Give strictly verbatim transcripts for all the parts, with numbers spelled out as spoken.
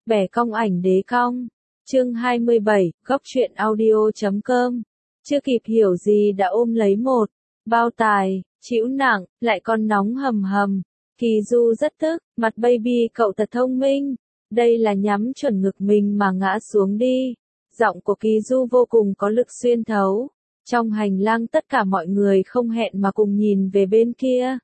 Bẻ cong ảnh đế cong. Chương hai mươi bảy, góc truyện audio chấm com. Chưa kịp hiểu gì đã ôm lấy một bao tài, chịu nặng, lại còn nóng hầm hầm. Kỳ Du rất tức, mặt baby cậu thật thông minh. Đây là nhắm chuẩn ngực mình mà ngã xuống đi. Giọng của Kỳ Du vô cùng có lực xuyên thấu. Trong hành lang tất cả mọi người không hẹn mà cùng nhìn về bên kia.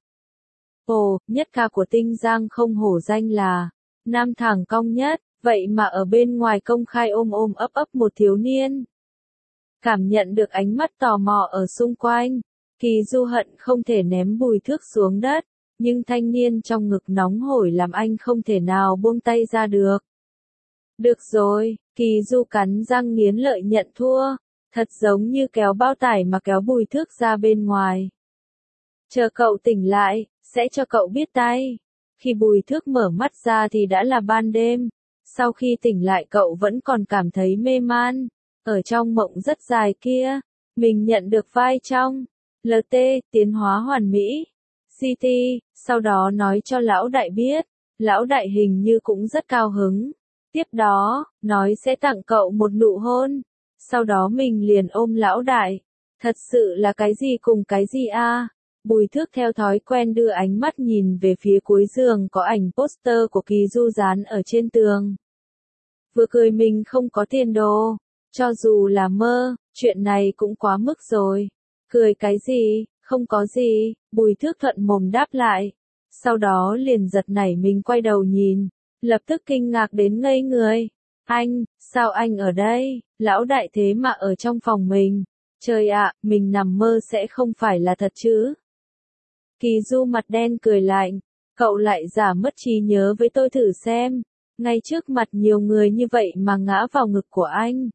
Ồ, nhất ca của Tinh Giang không hổ danh là nam thẳng cong nhất, vậy mà ở bên ngoài công khai ôm ôm ấp ấp một thiếu niên. Cảm nhận được ánh mắt tò mò ở xung quanh, Kỳ Du hận không thể ném Bùi Thước xuống đất, nhưng thanh niên trong ngực nóng hổi làm anh không thể nào buông tay ra được. Được rồi, Kỳ Du cắn răng nghiến lợi nhận thua, thật giống như kéo bao tải mà kéo Bùi Thước ra bên ngoài. Chờ cậu tỉnh lại, sẽ cho cậu biết tay. Khi Bùi Thước mở mắt ra thì đã là ban đêm. Sau khi tỉnh lại cậu vẫn còn cảm thấy mê man. Ở trong mộng rất dài kia, mình nhận được vai trong lờ tê, tiến hóa hoàn mỹ. xê tê, sau đó nói cho lão đại biết. Lão đại hình như cũng rất cao hứng. Tiếp đó, nói sẽ tặng cậu một nụ hôn. Sau đó mình liền ôm lão đại. Thật sự là cái gì cùng cái gì a? À? Bùi Thước theo thói quen đưa ánh mắt nhìn về phía cuối giường có ảnh poster của Kỳ Du dán ở trên tường. Vừa cười mình không có tiền đồ. Cho dù là mơ, chuyện này cũng quá mức rồi. Cười cái gì, không có gì, Bùi Thước thuận mồm đáp lại. Sau đó liền giật nảy mình quay đầu nhìn, lập tức kinh ngạc đến ngây người. Anh, sao anh ở đây, lão đại thế mà ở trong phòng mình. Trời ạ, mình nằm mơ sẽ không phải là thật chứ. Kỳ Du mặt đen cười lạnh, cậu lại giả mất trí nhớ với tôi thử xem. Ngay trước mặt nhiều người như vậy mà ngã vào ngực của anh.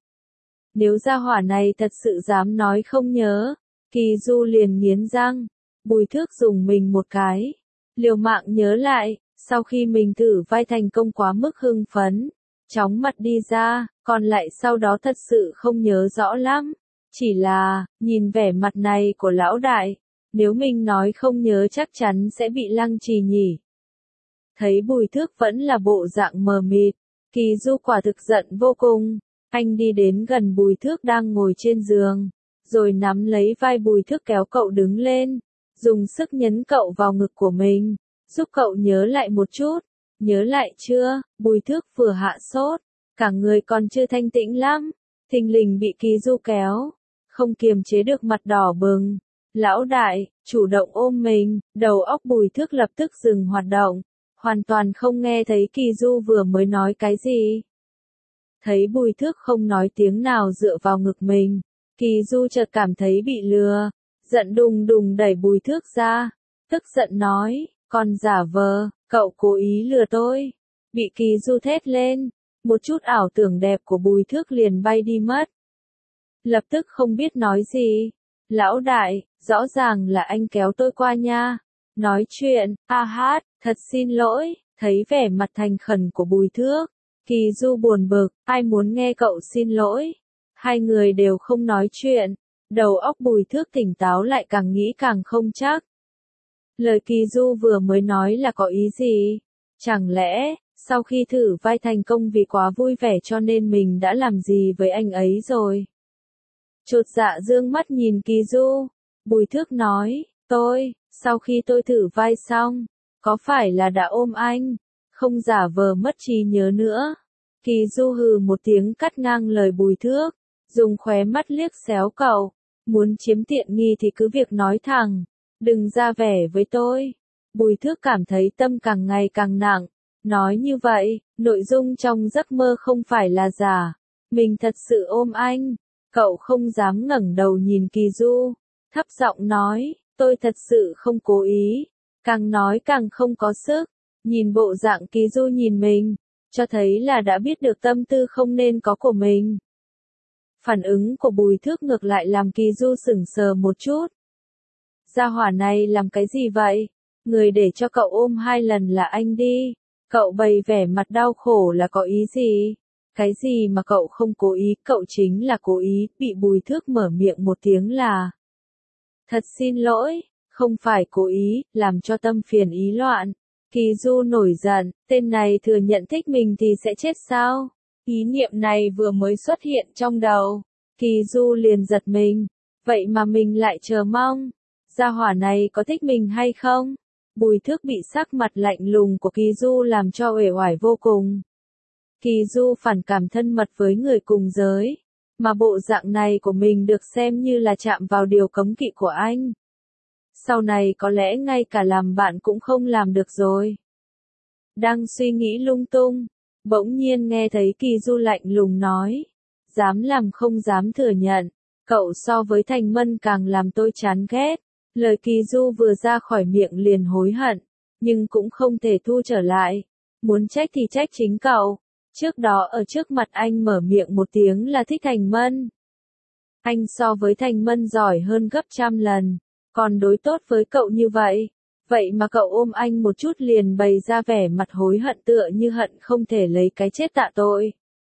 Nếu gia hỏa này thật sự dám nói không nhớ, Kỳ Du liền nghiến răng. Bùi Thước dùng mình một cái, liều mạng nhớ lại, sau khi mình thử vai thành công quá mức hưng phấn, chóng mặt đi ra, còn lại sau đó thật sự không nhớ rõ lắm. Chỉ là, nhìn vẻ mặt này của lão đại, nếu mình nói không nhớ chắc chắn sẽ bị lăng trì nhỉ. Thấy Bùi Thước vẫn là bộ dạng mờ mịt, Kỳ Du quả thực giận vô cùng. Anh đi đến gần Bùi Thước đang ngồi trên giường, rồi nắm lấy vai Bùi Thước kéo cậu đứng lên, dùng sức nhấn cậu vào ngực của mình, giúp cậu nhớ lại một chút. Nhớ lại chưa? Bùi Thước vừa hạ sốt, cả người còn chưa thanh tĩnh lắm, thình lình bị Kỳ Du kéo, không kiềm chế được mặt đỏ bừng. Lão đại, chủ động ôm mình, đầu óc Bùi Thước lập tức dừng hoạt động, hoàn toàn không nghe thấy Kỳ Du vừa mới nói cái gì. Thấy Bùi Thước không nói tiếng nào dựa vào ngực mình, Kỳ Du chợt cảm thấy bị lừa, giận đùng đùng đẩy Bùi Thước ra, tức giận nói, còn giả vờ, cậu cố ý lừa tôi. Bị Kỳ Du thét lên, một chút ảo tưởng đẹp của Bùi Thước liền bay đi mất. Lập tức không biết nói gì. Lão đại, rõ ràng là anh kéo tôi qua nha. Nói chuyện, a hát, thật xin lỗi. Thấy vẻ mặt thành khẩn của Bùi Thước, Kỳ Du buồn bực, ai muốn nghe cậu xin lỗi. Hai người đều không nói chuyện, đầu óc Bùi Thước tỉnh táo lại càng nghĩ càng không chắc. Lời Kỳ Du vừa mới nói là có ý gì? Chẳng lẽ, sau khi thử vai thành công vì quá vui vẻ cho nên mình đã làm gì với anh ấy rồi? Chột dạ dương mắt nhìn Kỳ Du, Bùi Thước nói, tôi, sau khi tôi thử vai xong, có phải là đã ôm anh, không giả vờ mất trí nhớ nữa. Kỳ Du hừ một tiếng cắt ngang lời Bùi Thước, dùng khóe mắt liếc xéo cậu, muốn chiếm tiện nghi thì cứ việc nói thẳng, đừng ra vẻ với tôi. Bùi Thước cảm thấy tâm càng ngày càng nặng, nói như vậy, nội dung trong giấc mơ không phải là giả, mình thật sự ôm anh. Cậu không dám ngẩng đầu nhìn Kỳ Du, thấp giọng nói, tôi thật sự không cố ý, càng nói càng không có sức. Nhìn bộ dạng Kỳ Du nhìn mình, cho thấy là đã biết được tâm tư không nên có của mình. Phản ứng của Bùi Thước ngược lại làm Kỳ Du sững sờ một chút. Gia hỏa này làm cái gì vậy? Người để cho cậu ôm hai lần là anh đi. Cậu bày vẻ mặt đau khổ là có ý gì? Cái gì mà cậu không cố ý, cậu chính là cố ý. Bị Bùi Thước mở miệng một tiếng là thật xin lỗi, không phải cố ý, làm cho tâm phiền ý loạn. Kỳ Du nổi giận, tên này thừa nhận thích mình thì sẽ chết sao? Ý niệm này vừa mới xuất hiện trong đầu, Kỳ Du liền giật mình, vậy mà mình lại chờ mong, gia hỏa này có thích mình hay không? Bùi Thước bị sắc mặt lạnh lùng của Kỳ Du làm cho uể oải vô cùng. Kỳ Du phản cảm thân mật với người cùng giới, mà bộ dạng này của mình được xem như là chạm vào điều cấm kỵ của anh. Sau này có lẽ ngay cả làm bạn cũng không làm được rồi. Đang suy nghĩ lung tung, bỗng nhiên nghe thấy Kỳ Du lạnh lùng nói, dám làm không dám thừa nhận, cậu so với Thành Mân càng làm tôi chán ghét. Lời Kỳ Du vừa ra khỏi miệng liền hối hận, nhưng cũng không thể thu trở lại. Muốn trách thì trách chính cậu. Trước đó ở trước mặt anh mở miệng một tiếng là thích Thành Mân. Anh so với Thành Mân giỏi hơn gấp trăm lần, còn đối tốt với cậu như vậy. Vậy mà cậu ôm anh một chút liền bày ra vẻ mặt hối hận tựa như hận không thể lấy cái chết tạ tội.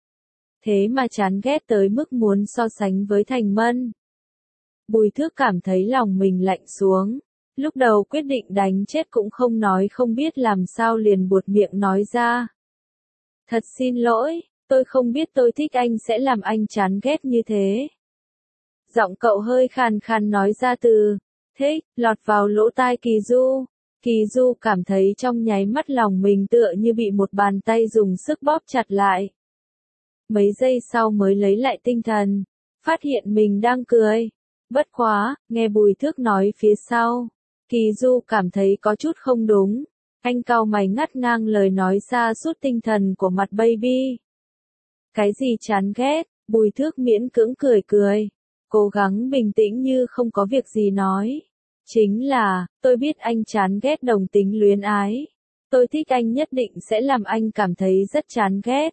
Thế mà chán ghét tới mức muốn so sánh với Thành Mân. Bùi Thước cảm thấy lòng mình lạnh xuống, lúc đầu quyết định đánh chết cũng không nói không biết làm sao liền buột miệng nói ra. Thật xin lỗi, tôi không biết tôi thích anh sẽ làm anh chán ghét như thế. Giọng cậu hơi khàn khàn nói ra từ, thích, lọt vào lỗ tai Kỳ Du. Kỳ Du cảm thấy trong nháy mắt lòng mình tựa như bị một bàn tay dùng sức bóp chặt lại. Mấy giây sau mới lấy lại tinh thần, phát hiện mình đang cười. Bất quá, nghe Bùi Thước nói phía sau, Kỳ Du cảm thấy có chút không đúng. Anh cau mày ngắt ngang lời nói ra suốt tinh thần của mặt baby. Cái gì chán ghét, Bùi Thước miễn cưỡng cười cười, cố gắng bình tĩnh như không có việc gì nói. Chính là, tôi biết anh chán ghét đồng tính luyến ái. Tôi thích anh nhất định sẽ làm anh cảm thấy rất chán ghét.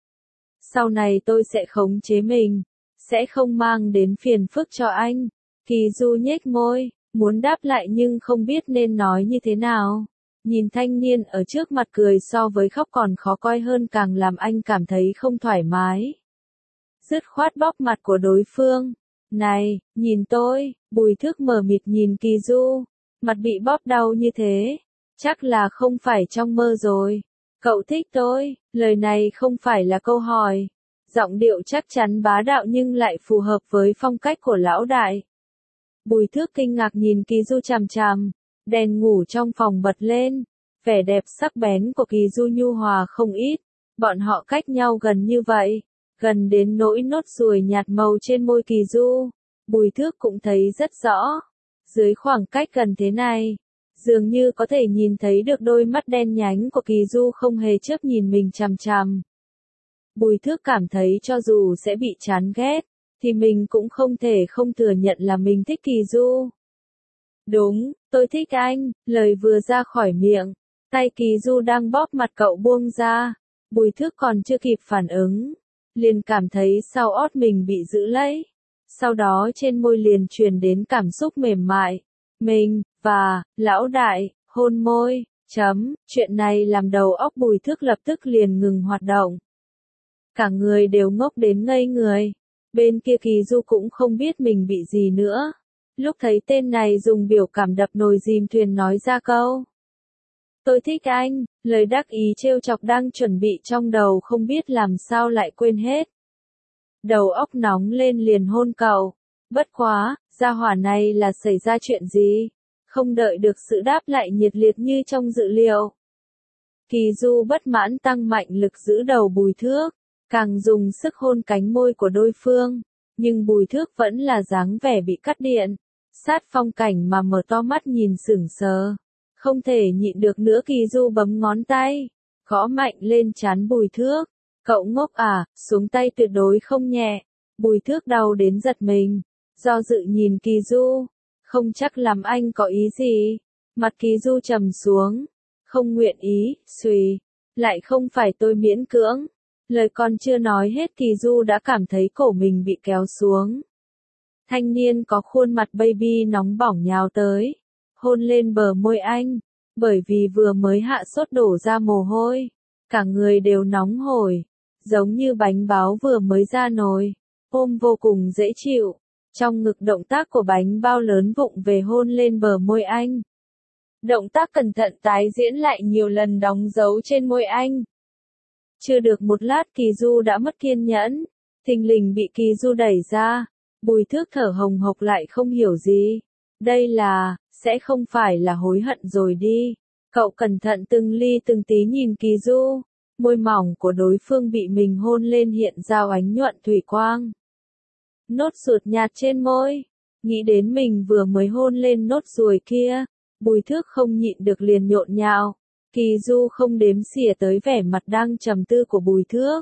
Sau này tôi sẽ khống chế mình, sẽ không mang đến phiền phức cho anh. Kỳ Du nhếch môi, muốn đáp lại nhưng không biết nên nói như thế nào. Nhìn thanh niên ở trước mặt cười so với khóc còn khó coi hơn càng làm anh cảm thấy không thoải mái. Dứt khoát bóp mặt của đối phương. Này, nhìn tôi, Bùi Thước mờ mịt nhìn Kỳ Du, mặt bị bóp đau như thế. Chắc là không phải trong mơ rồi. Cậu thích tôi, lời này không phải là câu hỏi. Giọng điệu chắc chắn bá đạo nhưng lại phù hợp với phong cách của lão đại. Bùi Thước kinh ngạc nhìn Kỳ Du chằm chằm, đèn ngủ trong phòng bật lên, vẻ đẹp sắc bén của Kỳ Du nhu hòa không ít, bọn họ cách nhau gần như vậy, gần đến nỗi nốt ruồi nhạt màu trên môi Kỳ Du, Bùi Thước cũng thấy rất rõ. Dưới khoảng cách gần thế này, dường như có thể nhìn thấy được đôi mắt đen nhánh của Kỳ Du không hề chớp nhìn mình chằm chằm. Bùi Thước cảm thấy cho dù sẽ bị chán ghét, thì mình cũng không thể không thừa nhận là mình thích Kỳ Du. Đúng, tôi thích anh, lời vừa ra khỏi miệng, tay Kỳ Du đang bóp mặt cậu buông ra, Bùi Thước còn chưa kịp phản ứng, liền cảm thấy sau ót mình bị giữ lấy, sau đó trên môi liền truyền đến cảm xúc mềm mại, mình, và, lão đại, hôn môi, chấm, chuyện này làm đầu óc Bùi Thước lập tức liền ngừng hoạt động. Cả người đều ngốc đến ngây người, bên kia Kỳ Du cũng không biết mình bị gì nữa. Lúc thấy tên này dùng biểu cảm đập nồi dìm thuyền nói ra câu. Tôi thích anh, lời đắc ý trêu chọc đang chuẩn bị trong đầu không biết làm sao lại quên hết. Đầu óc nóng lên liền hôn cậu. Bất quá, gia hỏa này là xảy ra chuyện gì? Không đợi được sự đáp lại nhiệt liệt như trong dự liệu. Kỳ Du bất mãn tăng mạnh lực giữ đầu Bùi Thước, càng dùng sức hôn cánh môi của đối phương. Nhưng Bùi Thước vẫn là dáng vẻ bị cắt điện. Sát phong cảnh mà mở to mắt nhìn sững sờ. Không thể nhịn được nữa Kỳ Du bấm ngón tay, gõ mạnh lên trán Bùi Thước. Cậu ngốc à, xuống tay tuyệt đối không nhẹ. Bùi Thước đau đến giật mình, do dự nhìn Kỳ Du, không chắc làm anh có ý gì. Mặt Kỳ Du trầm xuống, không nguyện ý, xùy, lại không phải tôi miễn cưỡng. Lời còn chưa nói hết Kỳ Du đã cảm thấy cổ mình bị kéo xuống. Thanh niên có khuôn mặt baby nóng bỏng nhào tới, hôn lên bờ môi anh, bởi vì vừa mới hạ sốt đổ ra mồ hôi, cả người đều nóng hổi, giống như bánh bao vừa mới ra nồi, ôm vô cùng dễ chịu. Trong ngực động tác của bánh bao lớn vụng về hôn lên bờ môi anh. Động tác cẩn thận tái diễn lại nhiều lần đóng dấu trên môi anh. Chưa được một lát Kỳ Du đã mất kiên nhẫn, thình lình bị Kỳ Du đẩy ra. Bùi Thước thở hồng hộc lại không hiểu gì. Đây là, sẽ không phải là hối hận rồi đi. Cậu cẩn thận từng ly từng tí nhìn Kỳ Du. Môi mỏng của đối phương bị mình hôn lên hiện ra ánh nhuận thủy quang. Nốt ruột nhạt trên môi. Nghĩ đến mình vừa mới hôn lên nốt ruồi kia. Bùi Thước không nhịn được liền nhộn nhạo. Kỳ Du không đếm xỉa tới vẻ mặt đang trầm tư của Bùi Thước.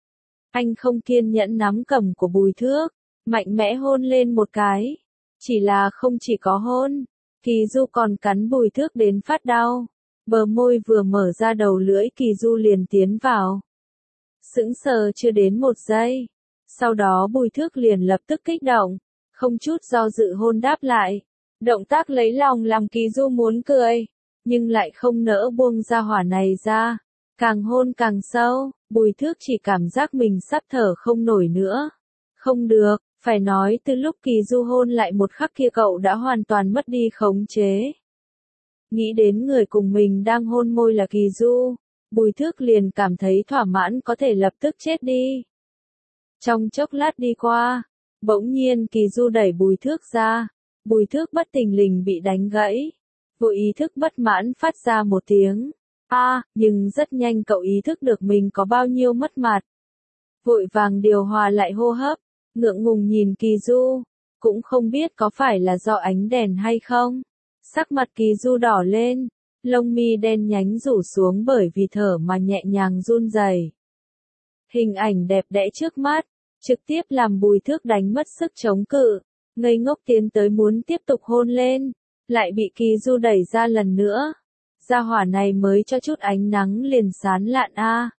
Anh không kiên nhẫn nắm cầm của Bùi Thước, mạnh mẽ hôn lên một cái. Chỉ là không chỉ có hôn, Kỳ Du còn cắn Bùi Thước đến phát đau. Bờ môi vừa mở ra đầu lưỡi Kỳ Du liền tiến vào. Sững sờ chưa đến một giây. Sau đó Bùi Thước liền lập tức kích động, không chút do dự hôn đáp lại. Động tác lấy lòng làm Kỳ Du muốn cười, nhưng lại không nỡ buông ra hỏa này ra. Càng hôn càng sâu, Bùi Thước chỉ cảm giác mình sắp thở không nổi nữa. Không được, phải nói từ lúc Kỳ Du hôn lại một khắc kia cậu đã hoàn toàn mất đi khống chế. Nghĩ đến người cùng mình đang hôn môi là Kỳ Du, Bùi Thước liền cảm thấy thỏa mãn có thể lập tức chết đi. Trong chốc lát đi qua, bỗng nhiên Kỳ Du đẩy Bùi Thước ra. Bùi Thước bất thình lình bị đánh gãy. Vô ý thức bất mãn phát ra một tiếng. A, à, nhưng rất nhanh cậu ý thức được mình có bao nhiêu mất mặt. Vội vàng điều hòa lại hô hấp, ngượng ngùng nhìn Kỳ Du. Cũng không biết có phải là do ánh đèn hay không. Sắc mặt Kỳ Du đỏ lên, lông mi đen nhánh rủ xuống bởi vì thở mà nhẹ nhàng run rẩy. Hình ảnh đẹp đẽ trước mắt, trực tiếp làm Bùi Thước đánh mất sức chống cự. Ngây ngốc tiến tới muốn tiếp tục hôn lên, lại bị Kỳ Du đẩy ra lần nữa. Gia hỏa này mới cho chút ánh nắng liền sán lạn a. À.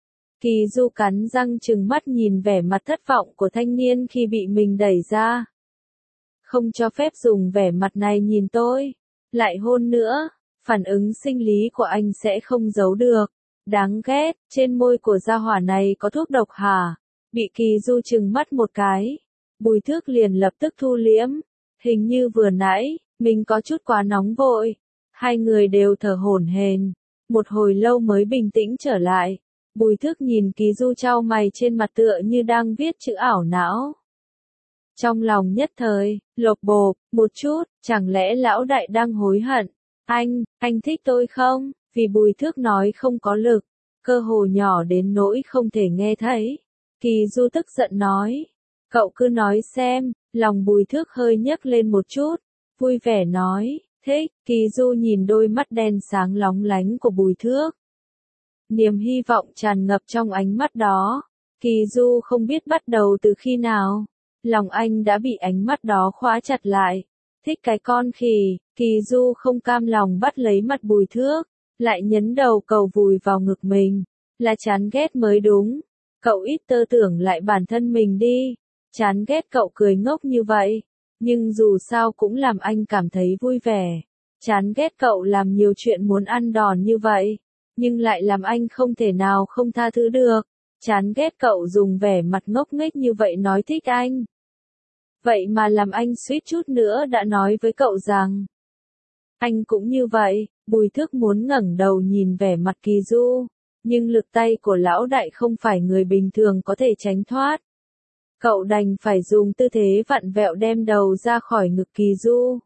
Kỳ Du cắn răng trừng mắt nhìn vẻ mặt thất vọng của thanh niên khi bị mình đẩy ra. Không cho phép dùng vẻ mặt này nhìn tôi, lại hôn nữa, phản ứng sinh lý của anh sẽ không giấu được. Đáng ghét, trên môi của gia hỏa này có thuốc độc hả? Bị Kỳ Du trừng mắt một cái. Bùi Thước liền lập tức thu liễm. Hình như vừa nãy, mình có chút quá nóng vội. Hai người đều thở hổn hển. Một hồi lâu mới bình tĩnh trở lại. Bùi Thước nhìn Kỳ Du chau mày trên mặt tựa như đang viết chữ ảo não. Trong lòng nhất thời, lột bột, một chút, chẳng lẽ lão đại đang hối hận? Anh, anh thích tôi không? Vì Bùi Thước nói không có lực, cơ hồ nhỏ đến nỗi không thể nghe thấy. Kỳ Du tức giận nói. Cậu cứ nói xem, lòng Bùi Thước hơi nhấc lên một chút, vui vẻ nói, thích. Kỳ Du nhìn đôi mắt đen sáng lóng lánh của Bùi Thước. Niềm hy vọng tràn ngập trong ánh mắt đó. Kỳ Du không biết bắt đầu từ khi nào, lòng anh đã bị ánh mắt đó khóa chặt lại. Thích cái con khỉ. Kỳ Du không cam lòng bắt lấy mặt Bùi Thước, lại nhấn đầu cầu vùi vào ngực mình. Là chán ghét mới đúng. Cậu ít tơ tưởng lại bản thân mình đi. Chán ghét cậu cười ngốc như vậy, nhưng dù sao cũng làm anh cảm thấy vui vẻ. Chán ghét cậu làm nhiều chuyện muốn ăn đòn như vậy, nhưng lại làm anh không thể nào không tha thứ được. Chán ghét cậu dùng vẻ mặt ngốc nghếch như vậy nói thích anh. Vậy mà làm anh suýt chút nữa đã nói với cậu rằng anh cũng như vậy. Bùi Thước muốn ngẩng đầu nhìn vẻ mặt Kỳ Du, nhưng lực tay của lão đại không phải người bình thường có thể tránh thoát. Cậu đành phải dùng tư thế vặn vẹo đem đầu ra khỏi ngực Kỳ Du.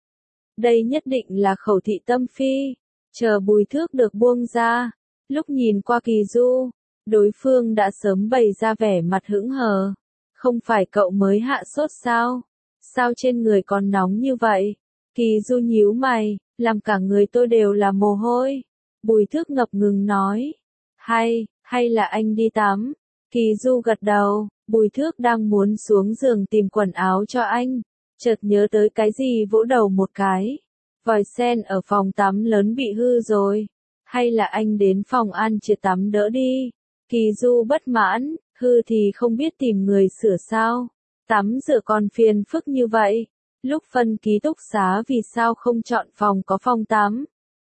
Đây nhất định là khẩu thị tâm phi. Chờ Bùi Thước được buông ra, lúc nhìn qua Kỳ Du, đối phương đã sớm bày ra vẻ mặt hững hờ. Không phải cậu mới hạ sốt sao? Sao trên người còn nóng như vậy? Kỳ Du nhíu mày, làm cả người tôi đều là mồ hôi. Bùi Thước ngập ngừng nói. Hay, hay là anh đi tắm? Kỳ Du gật đầu. Bùi Thước đang muốn xuống giường tìm quần áo cho anh, chợt nhớ tới cái gì vỗ đầu một cái. Vòi sen ở phòng tắm lớn bị hư rồi. Hay là anh đến phòng ăn chưa tắm đỡ đi? Kỳ Du bất mãn, hư thì không biết tìm người sửa sao? Tắm rửa còn phiền phức như vậy. Lúc phân ký túc xá vì sao không chọn phòng có phòng tắm?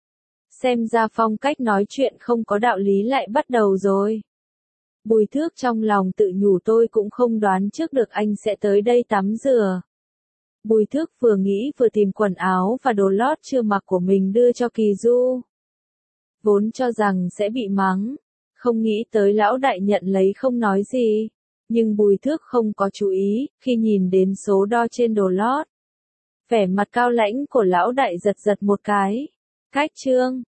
Xem ra phong cách nói chuyện không có đạo lý lại bắt đầu rồi. Bùi Thước trong lòng tự nhủ tôi cũng không đoán trước được anh sẽ tới đây tắm rửa. Bùi Thước vừa nghĩ vừa tìm quần áo và đồ lót chưa mặc của mình đưa cho Kỳ Du. Vốn cho rằng sẽ bị mắng, không nghĩ tới lão đại nhận lấy không nói gì. Nhưng Bùi Thước không có chú ý, khi nhìn đến số đo trên đồ lót. Vẻ mặt cao lãnh của lão đại giật giật một cái. Cách trương,